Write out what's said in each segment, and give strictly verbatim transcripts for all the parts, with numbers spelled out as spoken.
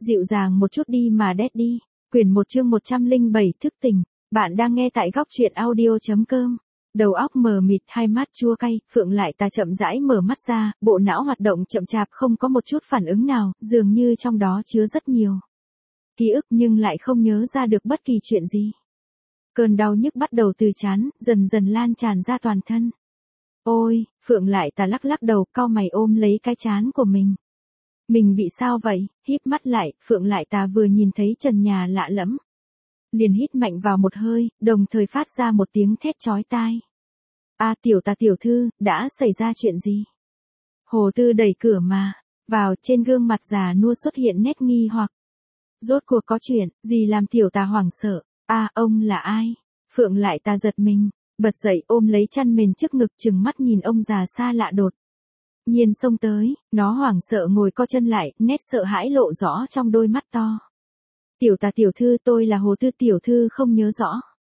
Dịu dàng một chút đi mà Daddy. Quyển một chương một trăm lẻ bảy thức tỉnh. Bạn đang nghe tại góc truyện audio chấm com. Đầu óc mờ mịt, hai mắt chua cay, Phượng Lại Tà chậm rãi mở mắt ra, bộ não hoạt động chậm chạp không có một chút phản ứng nào, dường như trong đó chứa rất nhiều ký ức nhưng lại không nhớ ra được bất kỳ chuyện gì. Cơn đau nhức bắt đầu từ trán, dần dần lan tràn ra toàn thân. Ôi, Phượng Lại Tà lắc lắc đầu, cau mày ôm lấy cái trán của mình. Mình bị sao vậy? Híp mắt lại, Phượng Lại Tà vừa nhìn thấy trần nhà lạ lẫm, liền hít mạnh vào một hơi, đồng thời phát ra một tiếng thét chói tai. A Tiểu Tà tiểu thư, đã xảy ra chuyện gì? Hồ Tư đẩy cửa mà vào, trên gương mặt già nua xuất hiện nét nghi hoặc. Rốt cuộc có chuyện gì làm Tiểu Tà hoảng sợ? A, ông là ai? Phượng Lại Tà giật mình, bật dậy ôm lấy chăn mền trước ngực, trừng mắt nhìn ông già xa lạ đột nhiên xông tới, nó hoảng sợ ngồi co chân lại, nét sợ hãi lộ rõ trong đôi mắt to. Tiểu Tà tiểu thư, tôi là Hồ Tư, tiểu thư không nhớ rõ.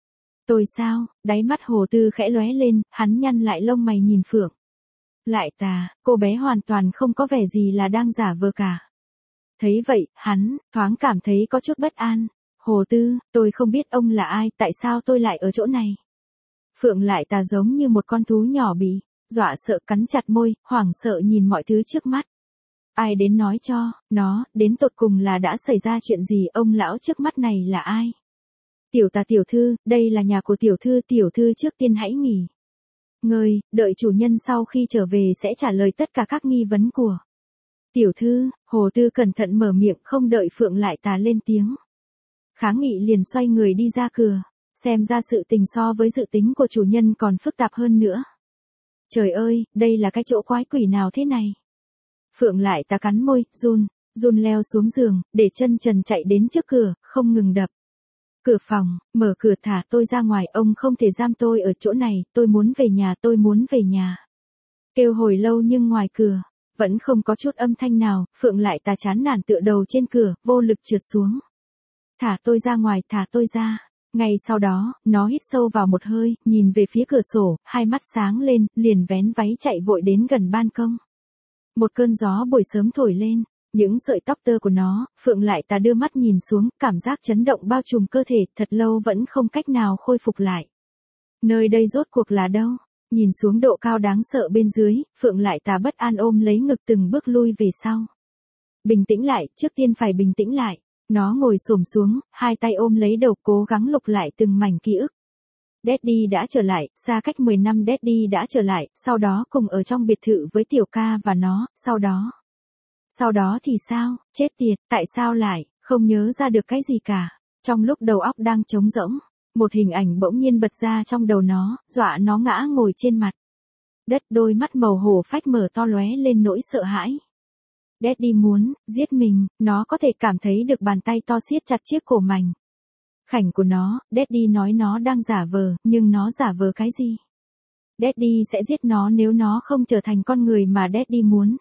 Tôi sao? Đáy mắt Hồ Tư khẽ lóe lên, hắn nhăn lại lông mày nhìn Phượng Lại Tà, cô bé hoàn toàn không có vẻ gì là đang giả vờ cả. Thấy vậy, hắn thoáng cảm thấy có chút bất an. Hồ Tư, tôi không biết ông là ai, tại sao tôi lại ở chỗ này? Phượng Lại Tà giống như một con thú nhỏ bị dọa sợ, cắn chặt môi, hoảng sợ nhìn mọi thứ trước mắt. Ai đến nói cho nó, đến tột cùng là đã xảy ra chuyện gì, ông lão trước mắt này là ai? Tiểu Tà tiểu thư, đây là nhà của tiểu thư, tiểu thư trước tiên hãy nghỉ ngơi, đợi chủ nhân sau khi trở về sẽ trả lời tất cả các nghi vấn của tiểu thư. Hồ Tư cẩn thận mở miệng, không đợi Phượng Lại Tà lên tiếng kháng nghị liền xoay người đi ra cửa. Xem ra sự tình so với dự tính của chủ nhân còn phức tạp hơn nữa. Trời ơi, đây là cái chỗ quái quỷ nào thế này? Phượng Lại Tà cắn môi, run, run leo xuống giường, để chân trần chạy đến trước cửa, không ngừng đập cửa phòng, mở cửa, thả tôi ra ngoài, ông không thể giam tôi ở chỗ này, tôi muốn về nhà, tôi muốn về nhà. Kêu hồi lâu nhưng ngoài cửa vẫn không có chút âm thanh nào. Phượng Lại Tà chán nản tựa đầu trên cửa, vô lực trượt xuống. Thả tôi ra ngoài, thả tôi ra. Ngay sau đó, nó hít sâu vào một hơi, nhìn về phía cửa sổ, hai mắt sáng lên, liền vén váy chạy vội đến gần ban công. Một cơn gió buổi sớm thổi lên, những sợi tóc tơ của nó. Phượng Lại Tà đưa mắt nhìn xuống, cảm giác chấn động bao trùm cơ thể, thật lâu vẫn không cách nào khôi phục lại. Nơi đây rốt cuộc là đâu? Nhìn xuống độ cao đáng sợ bên dưới, Phượng Lại Tà bất an ôm lấy ngực, từng bước lui về sau. Bình tĩnh lại, trước tiên phải bình tĩnh lại. Nó ngồi xổm xuống, hai tay ôm lấy đầu, cố gắng lục lại từng mảnh ký ức. Daddy đã trở lại, xa cách mười năm Daddy đã trở lại, sau đó cùng ở trong biệt thự với Tiểu Ca và nó, sau đó. Sau đó thì sao? Chết tiệt, tại sao lại không nhớ ra được cái gì cả? Trong lúc đầu óc đang trống rỗng, một hình ảnh bỗng nhiên bật ra trong đầu nó, dọa nó ngã ngồi trên mặt đất, đôi mắt màu hổ phách mở to lóe lên nỗi sợ hãi. Daddy muốn giết mình, nó có thể cảm thấy được bàn tay to siết chặt chiếc cổ mảnh khảnh của nó. Daddy nói nó đang giả vờ, nhưng nó giả vờ cái gì? Daddy sẽ giết nó nếu nó không trở thành con người mà Daddy muốn.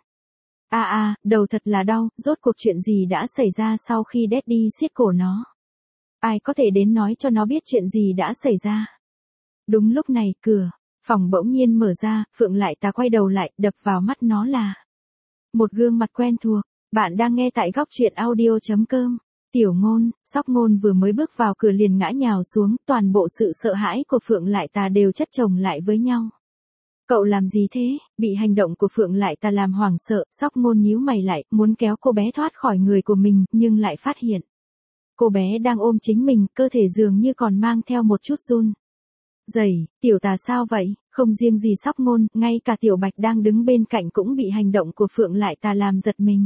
A a, à, đầu thật là đau, rốt cuộc chuyện gì đã xảy ra sau khi Daddy siết cổ nó? Ai có thể đến nói cho nó biết chuyện gì đã xảy ra? Đúng lúc này, cửa phòng bỗng nhiên mở ra, Phượng Lại Tà quay đầu lại, đập vào mắt nó là một gương mặt quen thuộc. Bạn đang nghe tại góc truyện audio chấm com. Tiểu Ngôn, Sóc Ngôn vừa mới bước vào cửa liền ngã nhào xuống, toàn bộ sự sợ hãi của Phượng Lại Tà đều chất chồng lại với nhau. Cậu làm gì thế? Bị hành động của Phượng Lại Tà làm hoảng sợ, Sóc Ngôn nhíu mày lại, muốn kéo cô bé thoát khỏi người của mình, nhưng lại phát hiện cô bé đang ôm chính mình, cơ thể dường như còn mang theo một chút run rẩy. Tiểu Tà sao vậy? Không riêng gì Sóc Ngôn, ngay cả Tiểu Bạch đang đứng bên cạnh cũng bị hành động của Phượng Lại Tà làm giật mình.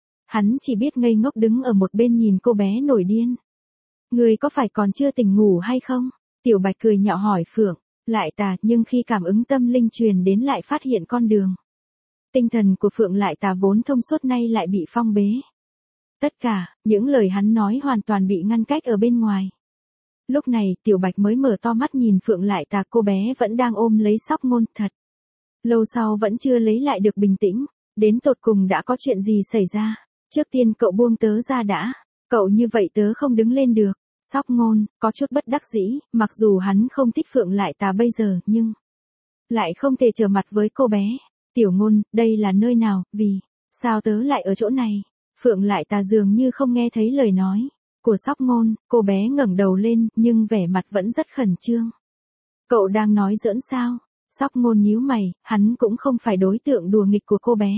Hắn chỉ biết ngây ngốc đứng ở một bên nhìn cô bé nổi điên. Người có phải còn chưa tỉnh ngủ hay không? Tiểu Bạch cười nhạo hỏi Phượng Lại Tà, nhưng khi cảm ứng tâm linh truyền đến lại phát hiện con đường tinh thần của Phượng Lại Tà vốn thông suốt nay lại bị phong bế. Tất cả những lời hắn nói hoàn toàn bị ngăn cách ở bên ngoài. Lúc này, Tiểu Bạch mới mở to mắt nhìn Phượng Lại Tà, cô bé vẫn đang ôm lấy Sóc Ngôn, thật lâu sau vẫn chưa lấy lại được bình tĩnh. Đến tột cùng đã có chuyện gì xảy ra? Trước tiên cậu buông tớ ra đã. Cậu như vậy tớ không đứng lên được. Sóc Ngôn có chút bất đắc dĩ, mặc dù hắn không thích Phượng Lại Tà bây giờ, nhưng lại không thể trở mặt với cô bé. Tiểu Ngôn, đây là nơi nào, vì sao tớ lại ở chỗ này? Phượng Lại Tà dường như không nghe thấy lời nói của Sóc Ngôn, cô bé ngẩng đầu lên, nhưng vẻ mặt vẫn rất khẩn trương. Cậu đang nói giỡn sao? Sóc Ngôn nhíu mày, hắn cũng không phải đối tượng đùa nghịch của cô bé.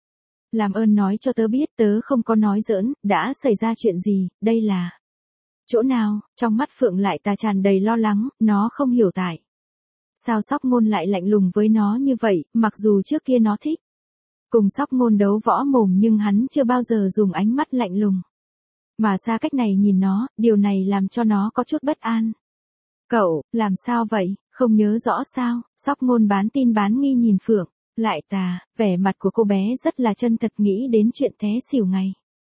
Làm ơn nói cho tớ biết, tớ không có nói giỡn, đã xảy ra chuyện gì, đây là... Chỗ nào? Trong mắt Phượng Lại Tà tràn đầy lo lắng, nó không hiểu tại sao Sóc Ngôn lại lạnh lùng với nó như vậy, mặc dù trước kia nó thích cùng Sóc Ngôn đấu võ mồm, nhưng hắn chưa bao giờ dùng ánh mắt lạnh lùng mà xa cách này nhìn nó, điều này làm cho nó có chút bất an. Cậu, làm sao vậy, không nhớ rõ sao? Sóc Ngôn bán tin bán nghi nhìn Phượng Lại Tà, vẻ mặt của cô bé rất là chân thật, nghĩ đến chuyện té xỉu ngày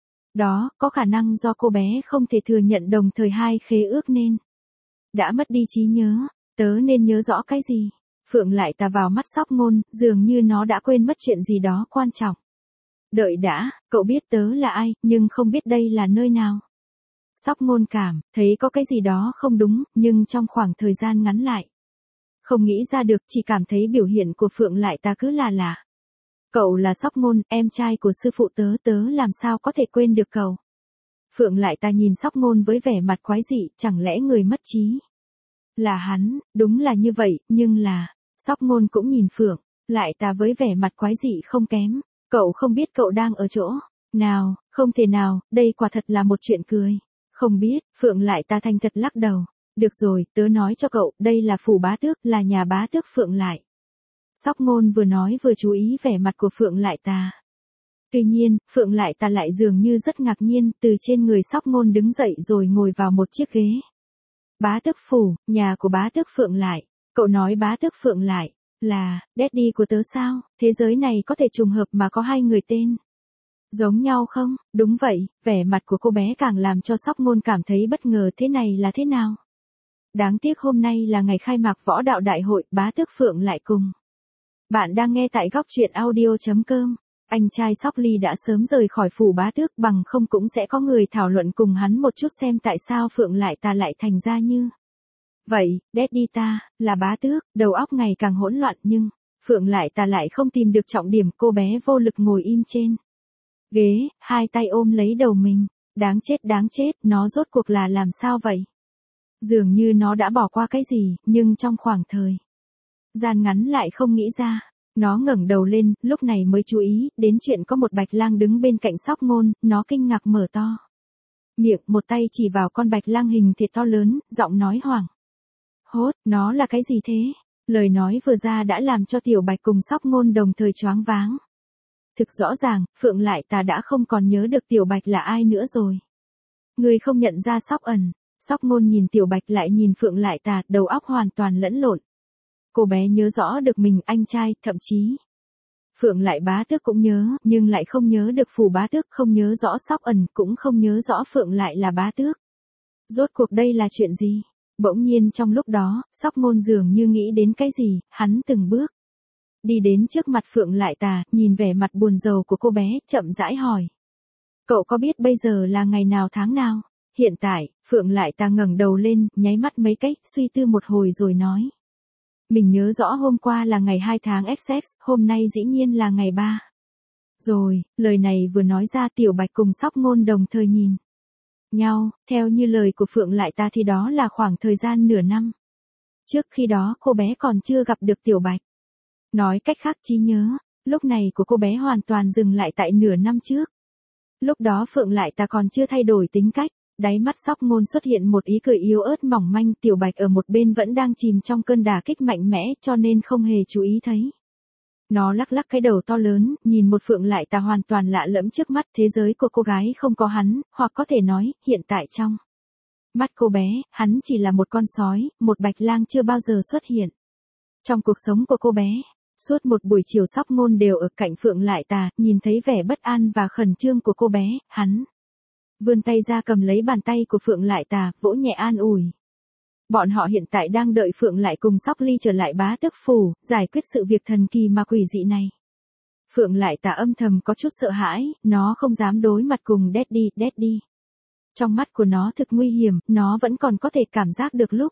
đó, có khả năng do cô bé không thể thừa nhận đồng thời hai khế ước nên đã mất đi trí nhớ. Tớ nên nhớ rõ cái gì? Phượng Lại Tà vào mắt Sóc Ngôn, dường như nó đã quên mất chuyện gì đó quan trọng. Đợi đã, cậu biết tớ là ai, nhưng không biết đây là nơi nào. Sóc Ngôn cảm thấy có cái gì đó không đúng, nhưng trong khoảng thời gian ngắn lại không nghĩ ra được, chỉ cảm thấy biểu hiện của Phượng Lại Tà cứ là lạ. Cậu là Sóc Ngôn, em trai của sư phụ tớ, tớ làm sao có thể quên được cậu. Phượng Lại Tà nhìn Sóc Ngôn với vẻ mặt quái dị, chẳng lẽ người mất trí là hắn? Đúng là như vậy, nhưng là... Sóc Ngôn cũng nhìn Phượng Lại Tà với vẻ mặt quái dị không kém. Cậu không biết cậu đang ở chỗ nào? Không thể nào, đây quả thật là một chuyện cười. Không biết, Phượng Lại Tà thành thật lắc đầu. Được rồi, tớ nói cho cậu, đây là phủ bá tước, là nhà bá tước Phượng Lại. Sóc Ngôn vừa nói vừa chú ý vẻ mặt của Phượng Lại Tà. Tuy nhiên, Phượng Lại Tà lại dường như rất ngạc nhiên, từ trên người Sóc Ngôn đứng dậy rồi ngồi vào một chiếc ghế. Bá tước phủ, nhà của bá tước Phượng Lại. Cậu nói bá tước Phượng Lại là daddy của tớ sao? Thế giới này có thể trùng hợp mà có hai người tên giống nhau không? Đúng vậy, vẻ mặt của cô bé càng làm cho Sóc Ngôn cảm thấy bất ngờ. Thế này là thế nào? Đáng tiếc hôm nay là ngày khai mạc võ đạo đại hội, bá tước Phượng Lại cùng. Bạn đang nghe tại góc truyện audio.com. Anh trai Sóc Ly đã sớm rời khỏi phủ bá tước, bằng không cũng sẽ có người thảo luận cùng hắn một chút xem tại sao Phượng Lại Tà lại thành ra như vậy. Daddy ta là bá tước, đầu óc ngày càng hỗn loạn, nhưng Phượng Lại Tà lại không tìm được trọng điểm. Cô bé vô lực ngồi im trên ghế, hai tay ôm lấy đầu mình. Đáng chết, đáng chết, nó rốt cuộc là làm sao vậy? Dường như nó đã bỏ qua cái gì, nhưng trong khoảng thời gian ngắn lại không nghĩ ra. Nó ngẩng đầu lên, lúc này mới chú ý đến chuyện có một bạch lang đứng bên cạnh Sóc Ngôn. Nó kinh ngạc mở to miệng, một tay chỉ vào con bạch lang hình thịt to lớn, giọng nói hoảng hốt, nó là cái gì thế? Lời nói vừa ra đã làm cho Tiểu Bạch cùng Sóc Ngôn đồng thời choáng váng. Thực rõ ràng, Phượng Lại Tà đã không còn nhớ được Tiểu Bạch là ai nữa rồi. Người không nhận ra Sóc ẩn. Sóc Ngôn nhìn Tiểu Bạch lại nhìn Phượng Lại Tà, đầu óc hoàn toàn lẫn lộn. Cô bé nhớ rõ được mình, anh trai, thậm chí Phượng Lại bá tước cũng nhớ, nhưng lại không nhớ được phủ bá tước, không nhớ rõ Sóc ẩn, cũng không nhớ rõ Phượng Lại là bá tước. Rốt cuộc đây là chuyện gì? Bỗng nhiên trong lúc đó, Sóc Ngôn dường như nghĩ đến cái gì, hắn từng bước đi đến trước mặt Phượng Lại Tà, nhìn vẻ mặt buồn rầu của cô bé, chậm rãi hỏi. Cậu có biết bây giờ là ngày nào tháng nào? Hiện tại, Phượng Lại Tà ngẩng đầu lên, nháy mắt mấy cái, suy tư một hồi rồi nói. Mình nhớ rõ hôm qua là ngày hai tháng Essex, hôm nay dĩ nhiên là ngày ba. Rồi, lời này vừa nói ra, Tiểu Bạch cùng Sóc Ngôn đồng thời nhìn nhau, theo như lời của Phượng Lại Tà thì đó là khoảng thời gian nửa năm. Trước khi đó cô bé còn chưa gặp được Tiểu Bạch. Nói cách khác, trí nhớ lúc này của cô bé hoàn toàn dừng lại tại nửa năm trước. Lúc đó Phượng Lại Tà còn chưa thay đổi tính cách. Đáy mắt Sóc Ngôn xuất hiện một ý cười yếu ớt mỏng manh. Tiểu Bạch ở một bên vẫn đang chìm trong cơn đả kích mạnh mẽ, cho nên không hề chú ý thấy. Nó lắc lắc cái đầu to lớn, nhìn một Phượng Lại Tà hoàn toàn lạ lẫm trước mắt. Thế giới của cô gái không có hắn, hoặc có thể nói, hiện tại trong mắt cô bé, hắn chỉ là một con sói, một bạch lang chưa bao giờ xuất hiện trong cuộc sống của cô bé. Suốt một buổi chiều Sóc Ngôn đều ở cạnh Phượng Lại Tà, nhìn thấy vẻ bất an và khẩn trương của cô bé, hắn vươn tay ra cầm lấy bàn tay của Phượng Lại Tà, vỗ nhẹ an ủi. Bọn họ hiện tại đang đợi Phượng Lại cùng Sóc Ly trở lại bá tước phủ, giải quyết sự việc thần kỳ mà quỷ dị này. Phượng Lại Tà âm thầm có chút sợ hãi, nó không dám đối mặt cùng Daddy, Daddy. Trong mắt của nó thực nguy hiểm, nó vẫn còn có thể cảm giác được lúc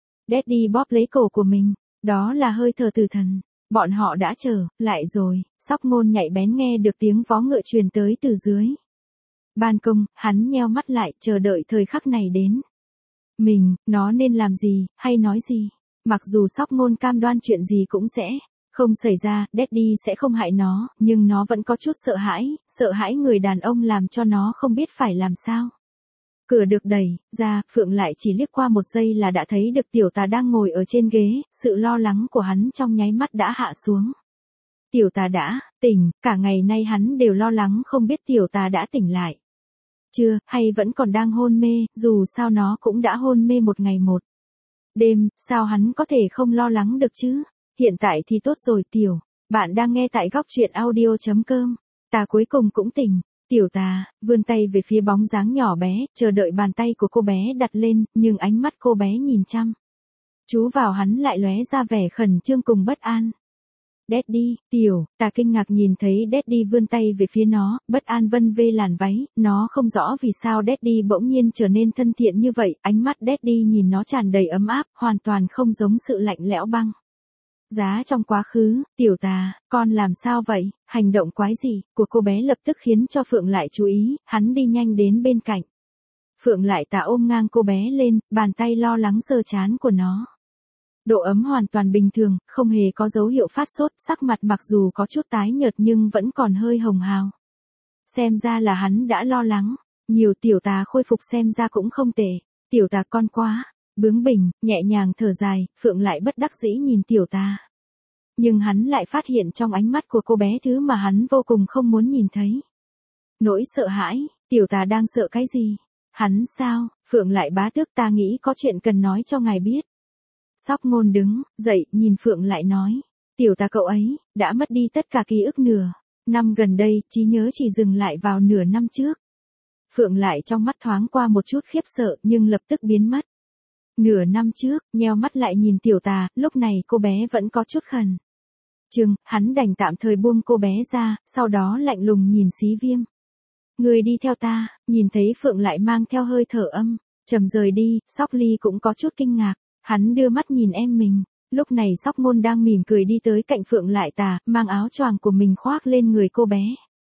Daddy bóp lấy cổ của mình, đó là hơi thở tử thần. Bọn họ đã trở lại rồi. Sóc Ngôn nhạy bén nghe được tiếng vó ngựa truyền tới từ dưới Ban công, hắn nheo mắt lại, chờ đợi thời khắc này đến. Mình, nó nên làm gì, hay nói gì? Mặc dù Sóc Ngôn cam đoan chuyện gì cũng sẽ không xảy ra, Daddy sẽ không hại nó, nhưng nó vẫn có chút sợ hãi, sợ hãi người đàn ông làm cho nó không biết phải làm sao. Cửa được đẩy ra, Phượng lại chỉ liếc qua một giây là đã thấy được tiểu tà đang ngồi ở trên ghế, sự lo lắng của hắn trong nháy mắt đã hạ xuống. Tiểu tà đã tỉnh, cả ngày nay hắn đều lo lắng không biết tiểu tà đã tỉnh lại. Chưa, hay vẫn còn đang hôn mê, dù sao nó cũng đã hôn mê một ngày một đêm, sao hắn có thể không lo lắng được chứ? Hiện tại thì tốt rồi tiểu, bạn đang nghe tại góc truyện audio.com. Tà cuối cùng cũng tỉnh. Tiểu tà, vươn tay về phía bóng dáng nhỏ bé, chờ đợi bàn tay của cô bé đặt lên, nhưng ánh mắt cô bé nhìn chăm chú vào hắn lại lóe ra vẻ khẩn trương cùng bất an. Daddy, tiểu, tà kinh ngạc nhìn thấy Daddy vươn tay về phía nó, bất an vân vê làn váy, nó không rõ vì sao Daddy bỗng nhiên trở nên thân thiện như vậy, ánh mắt Daddy nhìn nó tràn đầy ấm áp, hoàn toàn không giống sự lạnh lẽo băng giá trong quá khứ. Tiểu tà, con làm sao vậy, hành động quái gì, của cô bé lập tức khiến cho Phượng lại chú ý, hắn đi nhanh đến bên cạnh. Phượng lại tà ôm ngang cô bé lên, bàn tay lo lắng sờ trán của nó. Độ ấm hoàn toàn bình thường, không hề có dấu hiệu phát sốt, sắc mặt mặc dù có chút tái nhợt nhưng vẫn còn hơi hồng hào. Xem ra là hắn đã lo lắng, nhiều. Tiểu tà khôi phục xem ra cũng không tệ. Tiểu tà con quá bướng bỉnh, nhẹ nhàng thở dài, Phượng lại bất đắc dĩ nhìn tiểu tà. Nhưng hắn lại phát hiện trong ánh mắt của cô bé thứ mà hắn vô cùng không muốn nhìn thấy. Nỗi sợ hãi, tiểu tà đang sợ cái gì? Hắn sao? Phượng lại bá tước, ta nghĩ có chuyện cần nói cho ngài biết. Sóc Ngôn đứng dậy, nhìn Phượng lại nói. Tiểu tà cậu ấy, đã mất đi tất cả ký ức nửa năm gần đây, trí nhớ chỉ dừng lại vào nửa năm trước. Phượng lại trong mắt thoáng qua một chút khiếp sợ nhưng lập tức biến mất. Nửa năm trước, nheo mắt lại nhìn tiểu tà, lúc này cô bé vẫn có chút khẩn trương, hắn đành tạm thời buông cô bé ra, sau đó lạnh lùng nhìn Xí Viêm. Người đi theo ta, nhìn thấy Phượng lại mang theo hơi thở âm trầm rời đi, Sóc Ly cũng có chút kinh ngạc, hắn đưa mắt nhìn em mình, lúc này Sóc Ngôn đang mỉm cười đi tới cạnh Phượng lại tà, mang áo choàng của mình khoác lên người cô bé.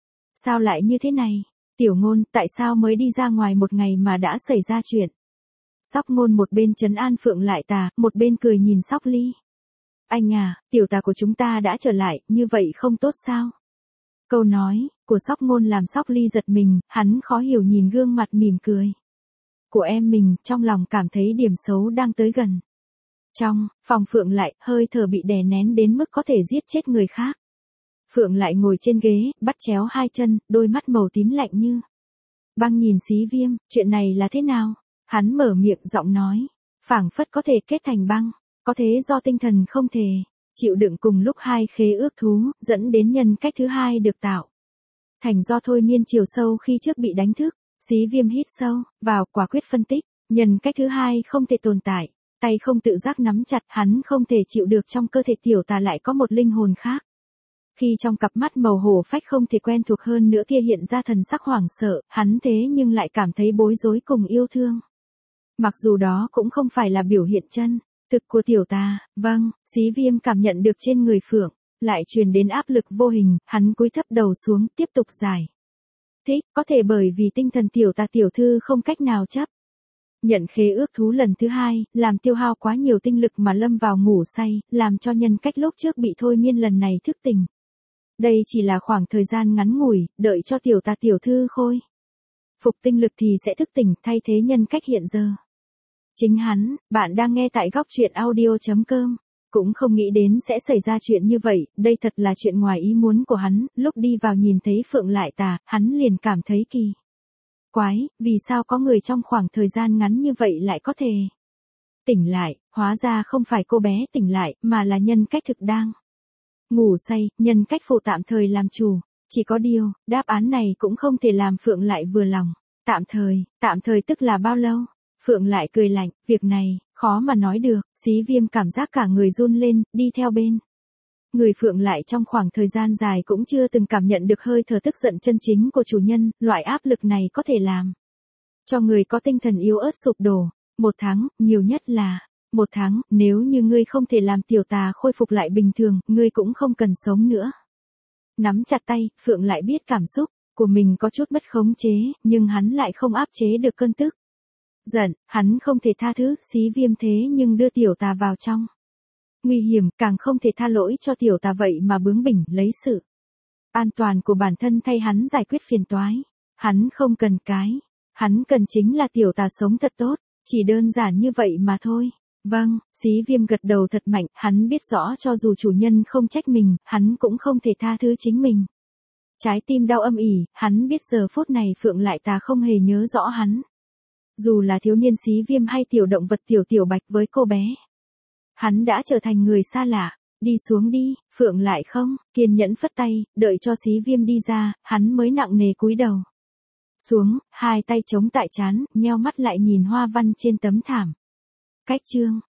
Sao lại như thế này? Tiểu Ngôn, tại sao mới đi ra ngoài một ngày mà đã xảy ra chuyện? Sóc Ngôn một bên trấn an Phượng lại tà, một bên cười nhìn Sóc Ly. Anh à, tiểu tà của chúng ta đã trở lại, như vậy không tốt sao? Câu nói của Sóc Ngôn làm Sóc Ly giật mình, hắn khó hiểu nhìn gương mặt mỉm cười của em mình, trong lòng cảm thấy điểm xấu đang tới gần. Trong phòng Phượng lại, hơi thở bị đè nén đến mức có thể giết chết người khác. Phượng lại ngồi trên ghế, bắt chéo hai chân, đôi mắt màu tím lạnh như băng nhìn Xí Viêm, chuyện này là thế nào? Hắn mở miệng giọng nói, phảng phất có thể kết thành băng, có thế do tinh thần không thể chịu đựng cùng lúc hai khế ước thú, dẫn đến nhân cách thứ hai được tạo thành do thôi miên chiều sâu khi trước bị đánh thức. Xí Viêm hít sâu vào, quả quyết phân tích, nhân cách thứ hai không thể tồn tại, tay không tự giác nắm chặt, hắn không thể chịu được trong cơ thể tiểu tà lại có một linh hồn khác. Khi trong cặp mắt màu hổ phách không thể quen thuộc hơn nữa kia hiện ra thần sắc hoảng sợ, hắn thế nhưng lại cảm thấy bối rối cùng yêu thương. Mặc dù đó cũng không phải là biểu hiện chân thực của tiểu tà, vâng, Xí Viêm cảm nhận được trên người Phượng lại truyền đến áp lực vô hình, hắn cúi thấp đầu xuống, tiếp tục giải thích, có thể bởi vì tinh thần tiểu tà tiểu thư không cách nào chấp nhận khế ước thú lần thứ hai, làm tiêu hao quá nhiều tinh lực mà lâm vào ngủ say, làm cho nhân cách lúc trước bị thôi miên lần này thức tỉnh. Đây chỉ là khoảng thời gian ngắn ngủi, đợi cho tiểu tà tiểu thư khôi phục tinh lực thì sẽ thức tỉnh, thay thế nhân cách hiện giờ. Chính hắn, bạn đang nghe tại góc truyện audio.com, cũng không nghĩ đến sẽ xảy ra chuyện như vậy, đây thật là chuyện ngoài ý muốn của hắn, lúc đi vào nhìn thấy Phượng lại tà, hắn liền cảm thấy kỳ quái, vì sao có người trong khoảng thời gian ngắn như vậy lại có thể tỉnh lại, hóa ra không phải cô bé tỉnh lại, mà là nhân cách thực đang ngủ say, nhân cách phụ tạm thời làm chủ. Chỉ có điều, đáp án này cũng không thể làm Phượng lại vừa lòng. Tạm thời, tạm thời tức là bao lâu? Phượng lại cười lạnh, việc này, khó mà nói được. Xí Viêm cảm giác cả người run lên, đi theo bên người Phượng lại trong khoảng thời gian dài cũng chưa từng cảm nhận được hơi thở tức giận chân chính của chủ nhân, loại áp lực này có thể làm cho người có tinh thần yếu ớt sụp đổ. Một tháng, nhiều nhất là một tháng, nếu như ngươi không thể làm tiểu tà khôi phục lại bình thường, ngươi cũng không cần sống nữa. Nắm chặt tay, Phượng lại biết cảm xúc của mình có chút mất khống chế, nhưng hắn lại không áp chế được cơn tức giận, hắn không thể tha thứ Xí Viêm thế nhưng đưa tiểu tà vào trong nguy hiểm, càng không thể tha lỗi cho tiểu tà vậy mà bướng bỉnh lấy sự an toàn của bản thân thay hắn giải quyết phiền toái. Hắn không cần cái, hắn cần chính là tiểu tà sống thật tốt, chỉ đơn giản như vậy mà thôi. Vâng, Xí Viêm gật đầu thật mạnh, hắn biết rõ cho dù chủ nhân không trách mình, hắn cũng không thể tha thứ chính mình. Trái tim đau âm ỉ, hắn biết giờ phút này Phượng Lại Tà không hề nhớ rõ hắn. Dù là thiếu niên Xí Viêm hay tiểu động vật tiểu tiểu bạch với cô bé, hắn đã trở thành người xa lạ. Đi xuống đi, Phượng Lại không, kiên nhẫn phất tay, đợi cho Xí Viêm đi ra, hắn mới nặng nề cúi đầu xuống, hai tay chống tại trán, nheo mắt lại nhìn hoa văn trên tấm thảm. Cách chương